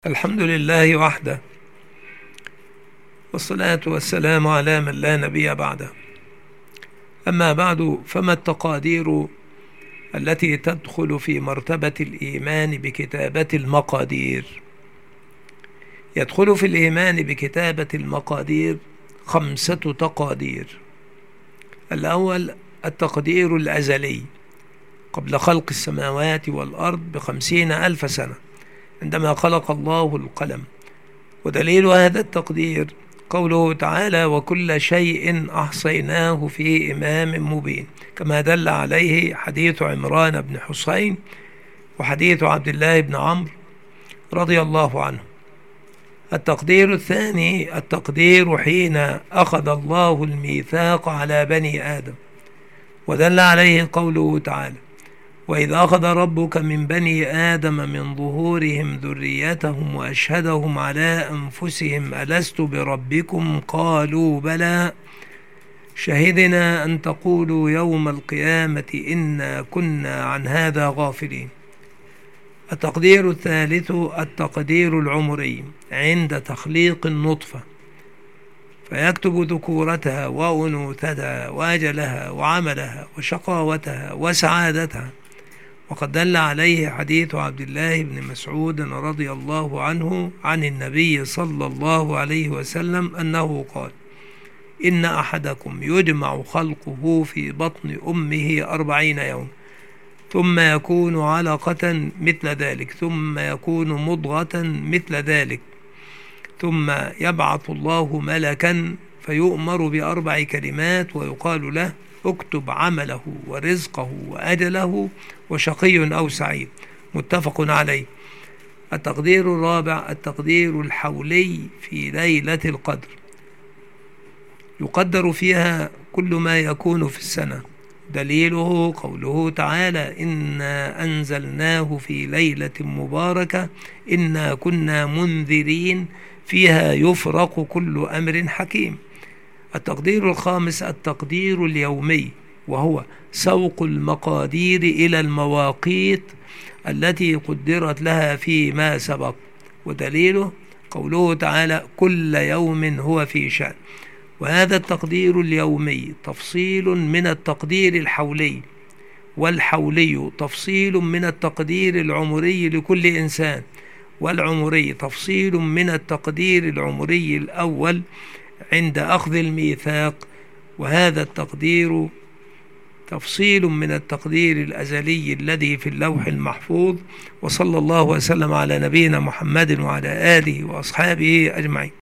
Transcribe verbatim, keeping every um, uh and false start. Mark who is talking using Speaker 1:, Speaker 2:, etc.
Speaker 1: الحمد لله وحده، والصلاة والسلام على من لا نبي بعده. أما بعد، فما التقادير التي تدخل في مرتبة الإيمان بكتابة المقادير؟ يدخل في الإيمان بكتابة المقادير خمسة تقادير. الأول التقدير الأزلي قبل خلق السماوات والأرض بخمسين ألف سنة، عندما خلق الله القلم. ودليل هذا التقدير قوله تعالى: وكل شيء أحصيناه في إمام مبين، كما دل عليه حديث عمران بن حسين وحديث عبد الله بن عمرو رضي الله عنه. التقدير الثاني التقدير حين أخذ الله الميثاق على بني آدم، ودل عليه قوله تعالى: وإذ أخذ ربك من بني آدم من ظهورهم ذريتهم وأشهدهم على أنفسهم ألست بربكم قالوا بلى شهدنا أن تقولوا يوم القيامة إنا كنا عن هذا غافلين. التقدير الثالث التقدير العمري عند تخليق النطفة، فيكتب ذكورتها وأنوثتها وأجلها وعملها وشقاوتها وسعادتها. وقد دل عليه حديث عبد الله بن مسعود رضي الله عنه عن النبي صلى الله عليه وسلم أنه قال: إن أحدكم يجمع خلقه في بطن أمه أربعين يوم، ثم يكون علقة مثل ذلك، ثم يكون مضغة مثل ذلك، ثم يبعث الله ملكا فيؤمر بأربع كلمات ويقال له: اكتب عمله ورزقه وأجله وشقي أو سعيد. متفق عليه. التقدير الرابع التقدير الحولي في ليلة القدر، يقدر فيها كل ما يكون في السنة. دليله قوله تعالى: إنا أنزلناه في ليلة مباركة إنا كنا منذرين فيها يفرق كل أمر حكيم. التقدير الخامس التقدير اليومي، وهو سوق المقادير إلى المواقيت التي قدرت لها فيما سبق. ودليله قوله تعالى: كل يوم هو في شأن. وهذا التقدير اليومي تفصيل من التقدير الحولي، والحولي تفصيل من التقدير العمري لكل إنسان، والعمري تفصيل من التقدير العمري الأول عند أخذ الميثاق. وهذا التقدير تفصيل من التقدير الأزلي الذي في اللوح المحفوظ. وصلى الله وسلم على نبينا محمد وعلى آله وأصحابه أجمعين.